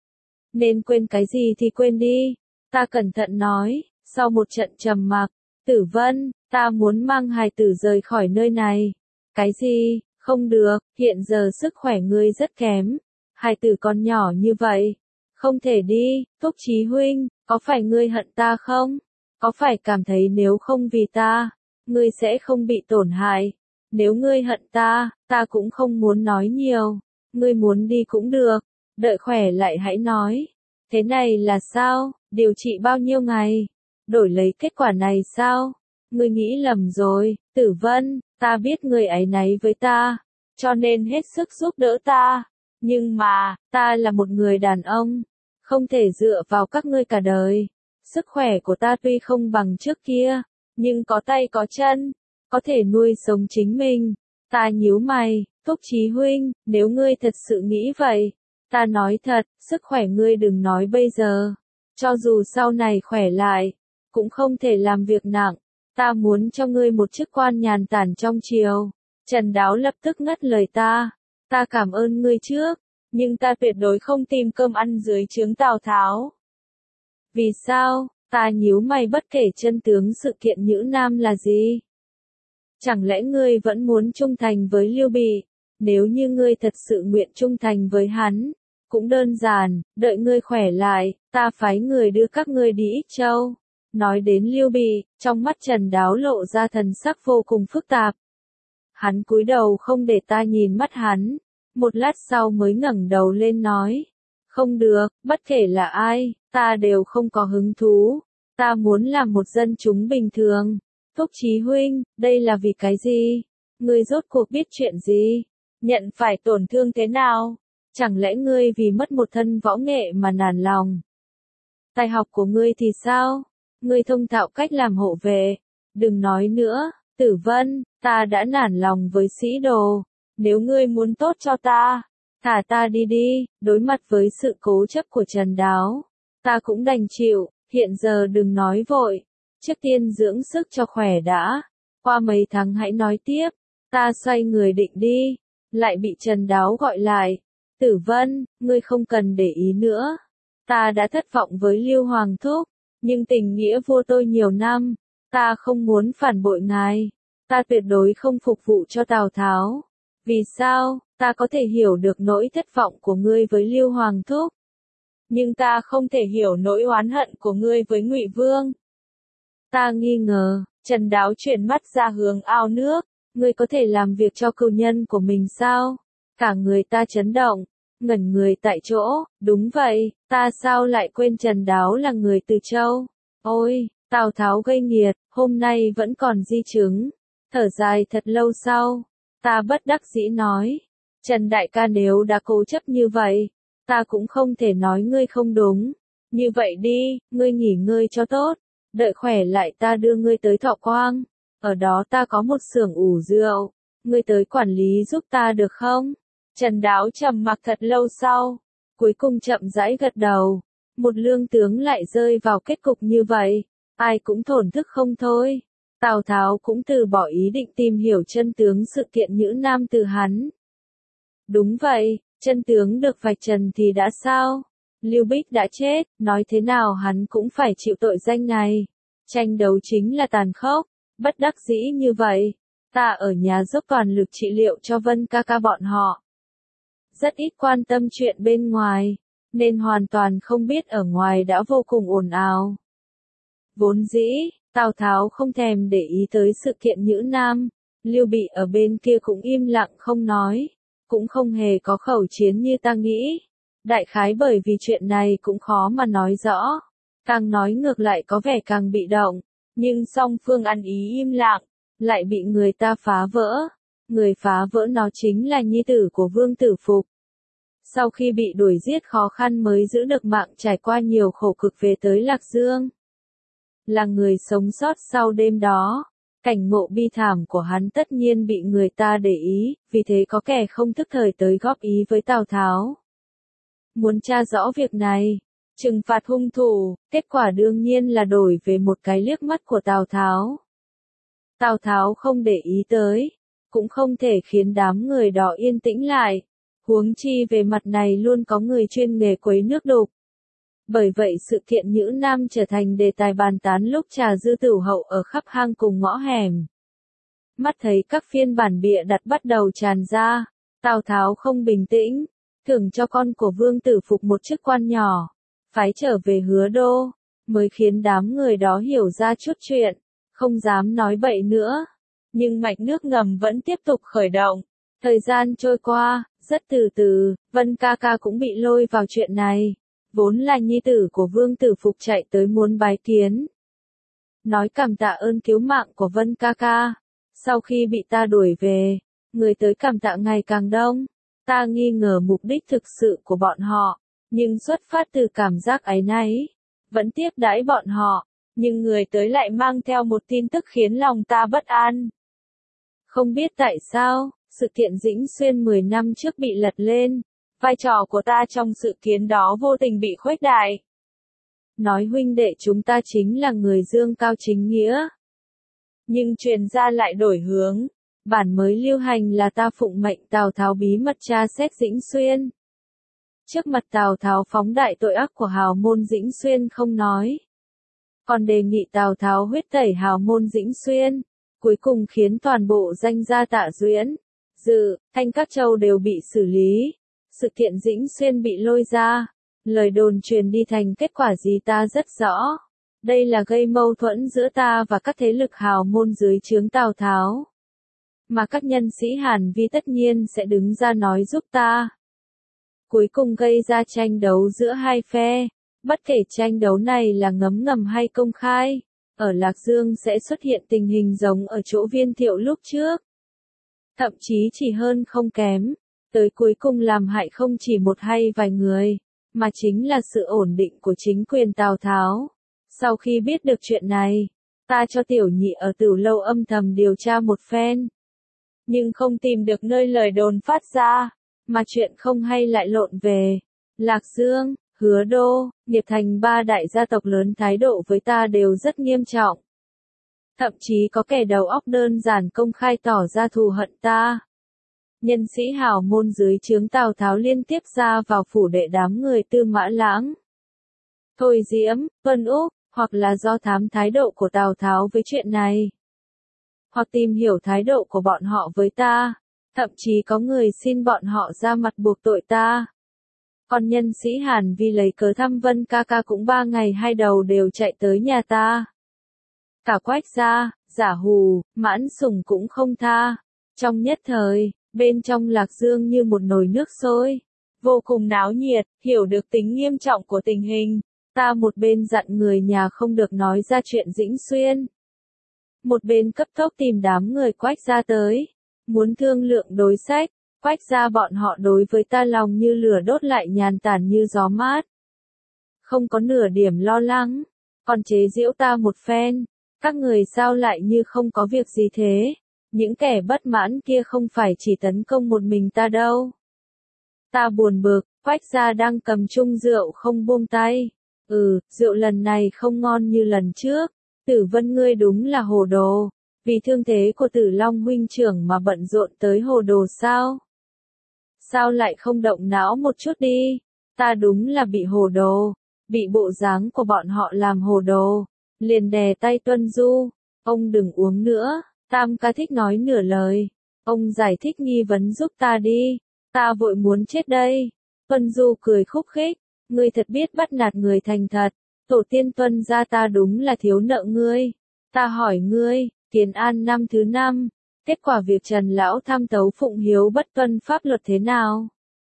Nên quên cái gì thì quên đi. Ta cẩn thận nói, sau một trận trầm mặc, Tử Vân, ta muốn mang hài tử rời khỏi nơi này. Cái gì, không được, hiện giờ sức khỏe ngươi rất kém, hài tử còn nhỏ như vậy, không thể đi. Túc Chí huynh, có phải ngươi hận ta không? Có phải cảm thấy nếu không vì ta, ngươi sẽ không bị tổn hại? Nếu ngươi hận ta, ta cũng không muốn nói nhiều, ngươi muốn đi cũng được, đợi khỏe lại hãy nói. Thế này là sao? Điều trị bao nhiêu ngày? Đổi lấy kết quả này sao? Ngươi nghĩ lầm rồi, Tử Vân, ta biết ngươi áy náy với ta, cho nên hết sức giúp đỡ ta. Nhưng mà, ta là một người đàn ông, không thể dựa vào các ngươi cả đời. Sức khỏe của ta tuy không bằng trước kia, nhưng có tay có chân, có thể nuôi sống chính mình. Ta nhíu mày, Túc Chí huynh, nếu ngươi thật sự nghĩ vậy, ta nói thật, sức khỏe ngươi đừng nói bây giờ. Cho dù sau này khỏe lại, cũng không thể làm việc nặng. Ta muốn cho ngươi một chức quan nhàn tản trong triều. Trần Đáo lập tức ngắt lời ta. Ta cảm ơn ngươi trước, nhưng ta tuyệt đối không tìm cơm ăn dưới trướng Tào Tháo. Vì sao? Ta nhíu mày bất kể chân tướng sự kiện Nhữ Nam là gì. Chẳng lẽ ngươi vẫn muốn trung thành với Lưu Bị? Nếu như ngươi thật sự nguyện trung thành với hắn, cũng đơn giản, đợi ngươi khỏe lại, ta phái người đưa các ngươi đi Ích Châu. Nói đến Lưu Bị, trong mắt Trần Đáo lộ ra thần sắc vô cùng phức tạp. Hắn cúi đầu không để ta nhìn mắt hắn, một lát sau mới ngẩng đầu lên nói. Không được, bất kể là ai, ta đều không có hứng thú. Ta muốn làm một dân chúng bình thường. Thúc Chí huynh, đây là vì cái gì? Ngươi rốt cuộc biết chuyện gì? Nhận phải tổn thương thế nào? Chẳng lẽ ngươi vì mất một thân võ nghệ mà nản lòng? Tài học của ngươi thì sao? Ngươi thông thạo cách làm hộ vệ. Đừng nói nữa, Tử Vân, ta đã nản lòng với sĩ đồ. Nếu ngươi muốn tốt cho ta, thả ta đi đi. Đối mặt với sự cố chấp của Trần Đáo, ta cũng đành chịu. Hiện giờ đừng nói vội. Trước tiên dưỡng sức cho khỏe đã. Qua mấy tháng hãy nói tiếp. Ta xoay người định đi, lại bị Trần Đáo gọi lại. Tử Vân, ngươi không cần để ý nữa. Ta đã thất vọng với Lưu Hoàng Thúc, nhưng tình nghĩa vô tôi nhiều năm. Ta không muốn phản bội ngài. Ta tuyệt đối không phục vụ cho Tào Tháo. Vì sao? Ta có thể hiểu được nỗi thất vọng của ngươi với Lưu Hoàng Thúc. Nhưng ta không thể hiểu nỗi oán hận của ngươi với Ngụy Vương. Ta nghi ngờ, Trần Đáo chuyển mắt ra hướng ao nước. Ngươi có thể làm việc cho cừu nhân của mình sao? Cả người ta chấn động, ngẩn người tại chỗ. Đúng vậy, ta sao lại quên Trần Đáo là người Từ Châu? Ôi, Tào Tháo gây nghiệt, hôm nay vẫn còn di chứng. Thở dài thật lâu sau, ta bất đắc dĩ nói. Trần đại ca nếu đã cố chấp như vậy, ta cũng không thể nói ngươi không đúng. Như vậy đi, ngươi nghỉ ngơi cho tốt. Đợi khỏe lại ta đưa ngươi tới Thọ Quang. Ở đó ta có một xưởng ủ rượu. Ngươi tới quản lý giúp ta được không? Trần Đáo trầm mặc thật lâu sau. Cuối cùng chậm rãi gật đầu. Một lương tướng lại rơi vào kết cục như vậy. Ai cũng thổn thức không thôi. Tào Tháo cũng từ bỏ ý định tìm hiểu chân tướng sự kiện Nhữ Nam từ hắn. Đúng vậy, chân tướng được vạch trần thì đã sao? Lưu Bích đã chết, nói thế nào hắn cũng phải chịu tội danh này. Tranh đấu chính là tàn khốc, bất đắc dĩ như vậy. Ta ở nhà dốc toàn lực trị liệu cho Vân ca ca bọn họ. Rất ít quan tâm chuyện bên ngoài, nên hoàn toàn không biết ở ngoài đã vô cùng ồn ào. Vốn dĩ, Tào Tháo không thèm để ý tới sự kiện Nhữ Nam, Lưu Bị ở bên kia cũng im lặng không nói, cũng không hề có khẩu chiến như ta nghĩ. Đại khái bởi vì chuyện này cũng khó mà nói rõ, càng nói ngược lại có vẻ càng bị động, nhưng song phương ăn ý im lặng, lại bị người ta phá vỡ. Người phá vỡ nó chính là nhi tử của Vương Tử Phục. Sau khi bị đuổi giết khó khăn mới giữ được mạng, trải qua nhiều khổ cực về tới Lạc Dương. Là người sống sót sau đêm đó, cảnh ngộ bi thảm của hắn tất nhiên bị người ta để ý, vì thế có kẻ không thức thời tới góp ý với Tào Tháo. Muốn tra rõ việc này, trừng phạt hung thủ, kết quả đương nhiên là đổi về một cái liếc mắt của Tào Tháo. Tào Tháo không để ý tới, cũng không thể khiến đám người đó yên tĩnh lại, huống chi về mặt này luôn có người chuyên nghề quấy nước đục. Bởi vậy sự kiện Nhữ Nam trở thành đề tài bàn tán lúc trà dư tửu hậu ở khắp hang cùng ngõ hẻm. Mắt thấy các phiên bản bịa đặt bắt đầu tràn ra, Tào Tháo không bình tĩnh, thưởng cho con của Vương Tử Phục một chức quan nhỏ, phái trở về Hứa Đô, mới khiến đám người đó hiểu ra chút chuyện, không dám nói bậy nữa. Nhưng mạch nước ngầm vẫn tiếp tục khởi động. Thời gian trôi qua, rất từ từ, Vân ca ca cũng bị lôi vào chuyện này. Vốn là nhi tử của Vương Tử Phục chạy tới muốn bái kiến. Nói cảm tạ ơn cứu mạng của Vân ca ca. Sau khi bị ta đuổi về, người tới cảm tạ ngày càng đông. Ta nghi ngờ mục đích thực sự của bọn họ, nhưng xuất phát từ cảm giác áy náy, vẫn tiếp đãi bọn họ, nhưng người tới lại mang theo một tin tức khiến lòng ta bất an. Không biết tại sao, sự kiện Dĩnh Xuyên mười năm trước bị lật lên, vai trò của ta trong sự kiến đó vô tình bị khuếch đại. Nói huynh đệ chúng ta chính là người dương cao chính nghĩa. Nhưng truyền ra lại đổi hướng, bản mới lưu hành là ta phụng mệnh Tào Tháo bí mật tra xét Dĩnh Xuyên. Trước mặt Tào Tháo phóng đại tội ác của hào môn Dĩnh Xuyên không nói, còn đề nghị Tào Tháo huyết tẩy hào môn Dĩnh Xuyên, cuối cùng khiến toàn bộ danh gia Tạ Duyễn, Dự, Thanh các châu đều bị xử lý. Sự kiện Dĩnh Xuyên bị lôi ra, lời đồn truyền đi thành kết quả gì ta rất rõ. Đây là gây mâu thuẫn giữa ta và các thế lực hào môn dưới trướng Tào Tháo. Mà các nhân sĩ Hàn Vi tất nhiên sẽ đứng ra nói giúp ta. Cuối cùng gây ra tranh đấu giữa hai phe. Bất kể tranh đấu này là ngấm ngầm hay công khai, ở Lạc Dương sẽ xuất hiện tình hình giống ở chỗ Viên Thiệu lúc trước. Thậm chí chỉ hơn không kém, tới cuối cùng làm hại không chỉ một hay vài người, mà chính là sự ổn định của chính quyền Tào Tháo. Sau khi biết được chuyện này, ta cho tiểu nhị ở Tửu Lâu âm thầm điều tra một phen. Nhưng không tìm được nơi lời đồn phát ra, mà chuyện không hay lại lộn về. Lạc Dương, Hứa Đô, Nghiệp Thành ba đại gia tộc lớn thái độ với ta đều rất nghiêm trọng. Thậm chí có kẻ đầu óc đơn giản công khai tỏ ra thù hận ta. Nhân sĩ hào môn dưới trướng Tào Tháo liên tiếp ra vào phủ đệ đám người Tư Mã Lãng, Thôi Diễm, Tuân Úc, hoặc là do thám thái độ của Tào Tháo với chuyện này, hoặc tìm hiểu thái độ của bọn họ với ta, thậm chí có người xin bọn họ ra mặt buộc tội ta. Còn nhân sĩ Hàn Vi lấy cớ thăm Vân ca ca cũng ba ngày hai đầu đều chạy tới nhà ta. Cả Quách gia, Giả Hù, Mãn Sùng cũng không tha. Trong nhất thời, bên trong Lạc Dương như một nồi nước sôi, vô cùng náo nhiệt. Hiểu được tính nghiêm trọng của tình hình, ta một bên dặn người nhà không được nói ra chuyện Dĩnh Xuyên, một bên cấp tốc tìm đám người Quách gia tới, muốn thương lượng đối sách. Quách gia bọn họ đối với ta lòng như lửa đốt lại nhàn tản như gió mát, không có nửa điểm lo lắng, còn chế giễu ta một phen. Các người sao lại như không có việc gì thế? Những kẻ bất mãn kia không phải chỉ tấn công một mình ta đâu. Ta buồn bực, Quách gia đang cầm chung rượu không buông tay. Ừ, rượu lần này không ngon như lần trước. Tử Vân ngươi đúng là hồ đồ, vì thương thế của Tử Long huynh trưởng mà bận rộn tới hồ đồ sao? Sao lại không động não một chút đi? Ta đúng là bị hồ đồ, bị bộ dáng của bọn họ làm hồ đồ. Liền đè tay Tuân Du, ông đừng uống nữa. Tam ca thích nói nửa lời, ông giải thích nghi vấn giúp ta đi, ta vội muốn chết đây. Tuân Du cười khúc khích, ngươi thật biết bắt nạt người thành thật, tổ tiên Tuân gia ta đúng là thiếu nợ ngươi. Ta hỏi ngươi, Kiến An năm thứ năm, kết quả việc Trần lão tham tấu Phụng Hiếu bất tuân pháp luật thế nào?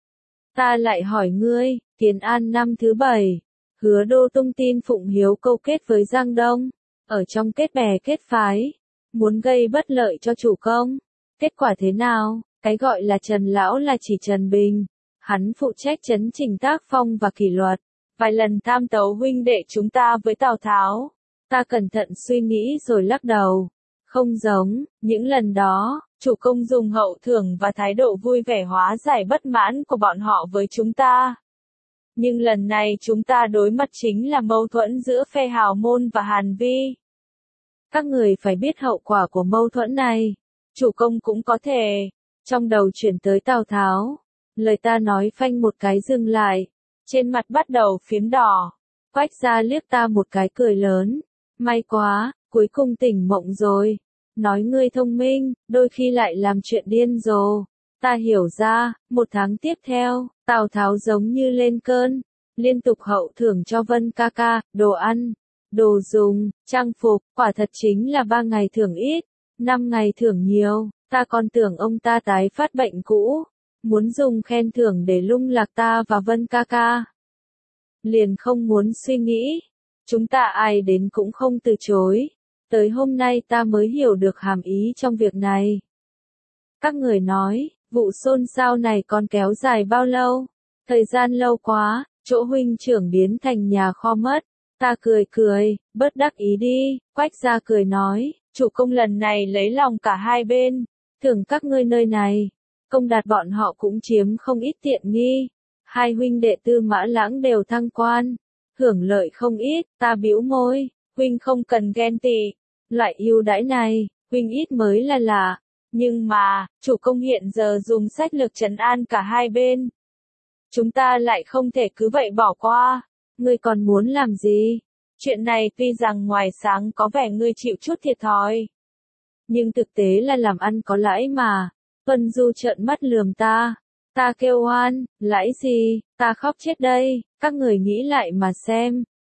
Ta lại hỏi ngươi, Kiến An năm thứ bảy, Hứa Đô tung tin Phụng Hiếu câu kết với Giang Đông, ở trong kết bè kết phái, muốn gây bất lợi cho chủ công. Kết quả thế nào? Cái gọi là Trần lão là chỉ Trần Bình, hắn phụ trách chấn chỉnh tác phong và kỷ luật, vài lần tham tấu huynh đệ chúng ta với Tào Tháo. Ta cẩn thận suy nghĩ rồi lắc đầu. Không giống, những lần đó, chủ công dùng hậu thưởng và thái độ vui vẻ hóa giải bất mãn của bọn họ với chúng ta. Nhưng lần này chúng ta đối mặt chính là mâu thuẫn giữa phe Hào Môn và Hàn Vi. Các người phải biết hậu quả của mâu thuẫn này. Chủ công cũng có thể. Trong đầu chuyển tới Tào Tháo. Lời ta nói phanh một cái dừng lại. Trên mặt bắt đầu phiếm đỏ. Quách gia liếc ta một cái cười lớn. May quá, cuối cùng tỉnh mộng rồi. Nói ngươi thông minh, đôi khi lại làm chuyện điên rồ. Ta hiểu ra, một tháng tiếp theo, Tào Tháo giống như lên cơn. Liên tục hậu thưởng cho Vân ca ca, đồ ăn, đồ dùng, trang phục, quả thật chính là ba ngày thưởng ít, năm ngày thưởng nhiều. Ta còn tưởng ông ta tái phát bệnh cũ, muốn dùng khen thưởng để lung lạc ta và Vân ca ca. Liền không muốn suy nghĩ, chúng ta ai đến cũng không từ chối. Tới hôm nay ta mới hiểu được hàm ý trong việc này. Các người nói, vụ xôn xao này còn kéo dài bao lâu? Thời gian lâu quá, chỗ huynh trưởng biến thành nhà kho mất. Ta cười cười, bớt đắc ý đi. Quách gia cười nói, chủ công lần này lấy lòng cả hai bên, thưởng các ngươi nơi này, công đạt bọn họ cũng chiếm không ít tiện nghi. Hai huynh đệ Tư Mã Lãng đều thăng quan, hưởng lợi không ít. Ta bĩu môi, huynh không cần ghen tị, loại ưu đãi này, huynh ít mới là lạ. Nhưng mà, chủ công hiện giờ dùng sách lược trấn an cả hai bên. Chúng ta lại không thể cứ vậy bỏ qua. Ngươi còn muốn làm gì? Chuyện này tuy rằng ngoài sáng có vẻ ngươi chịu chút thiệt thòi, nhưng thực tế là làm ăn có lãi mà. Tuân Du trợn mắt lườm ta. Ta kêu oan, lãi gì? Ta khóc chết đây. Các người nghĩ lại mà xem.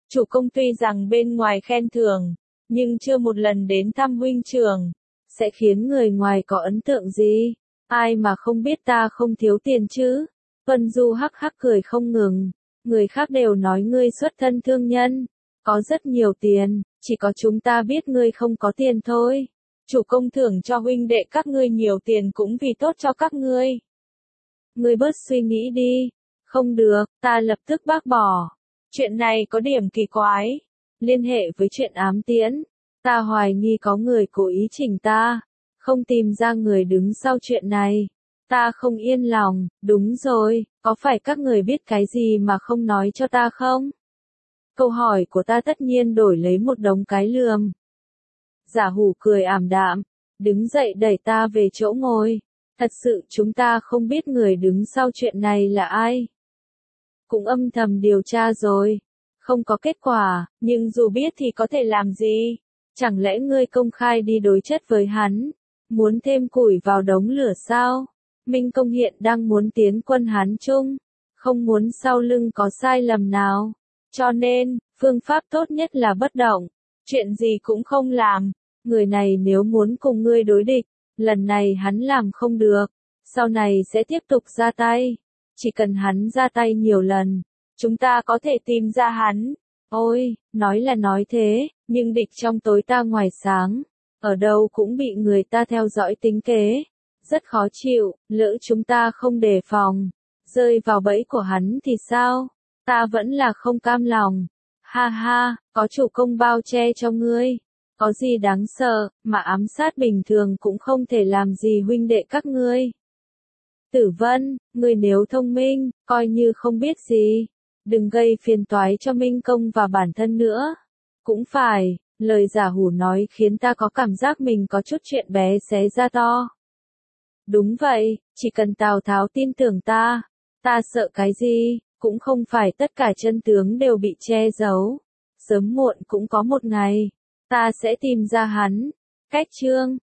Chủ công tuy rằng bên ngoài khen thưởng, nhưng chưa một lần đến thăm huynh trưởng, sẽ khiến người ngoài có ấn tượng gì? Ai mà không biết ta không thiếu tiền chứ? Vân Du hắc hắc cười không ngừng, người khác đều nói ngươi xuất thân thương nhân, có rất nhiều tiền, chỉ có chúng ta biết ngươi không có tiền thôi. Chủ công thưởng cho huynh đệ các ngươi nhiều tiền cũng vì tốt cho các ngươi. Ngươi bớt suy nghĩ đi. Không được, ta lập tức bác bỏ. Chuyện này có điểm kỳ quái. Liên hệ với chuyện ám tiễn. Ta hoài nghi có người cố ý chỉnh ta. Không tìm ra người đứng sau chuyện này. Ta không yên lòng, đúng rồi, có phải các người biết cái gì mà không nói cho ta không? Câu hỏi của ta tất nhiên đổi lấy một đống cái lườm. Giả hủ cười ảm đạm, đứng dậy đẩy ta về chỗ ngồi. Thật sự chúng ta không biết người đứng sau chuyện này là ai. Cũng âm thầm điều tra rồi. Không có kết quả, nhưng dù biết thì có thể làm gì? Chẳng lẽ ngươi công khai đi đối chất với hắn? Muốn thêm củi vào đống lửa sao? Minh Công hiện đang muốn tiến quân Hán Trung. Không muốn sau lưng có sai lầm nào. Cho nên, phương pháp tốt nhất là bất động. Chuyện gì cũng không làm. Người này nếu muốn cùng ngươi đối địch, lần này hắn làm không được, sau này sẽ tiếp tục ra tay. Chỉ cần hắn ra tay nhiều lần, chúng ta có thể tìm ra hắn. Ôi, nói là nói thế, nhưng địch trong tối ta ngoài sáng, ở đâu cũng bị người ta theo dõi tính kế. Rất khó chịu, lỡ chúng ta không đề phòng, rơi vào bẫy của hắn thì sao? Ta vẫn là không cam lòng. Ha ha, có chủ công bao che cho ngươi. Có gì đáng sợ, mà ám sát bình thường cũng không thể làm gì huynh đệ các ngươi. Tử Vân, ngươi nếu thông minh, coi như không biết gì. Đừng gây phiền toái cho Minh Công và bản thân nữa. Cũng phải, lời giả hủ nói khiến ta có cảm giác mình có chút chuyện bé xé ra to. Đúng vậy, chỉ cần Tào Tháo tin tưởng ta, ta sợ cái gì, cũng không phải tất cả chân tướng đều bị che giấu. Sớm muộn cũng có một ngày, ta sẽ tìm ra hắn. Cách chương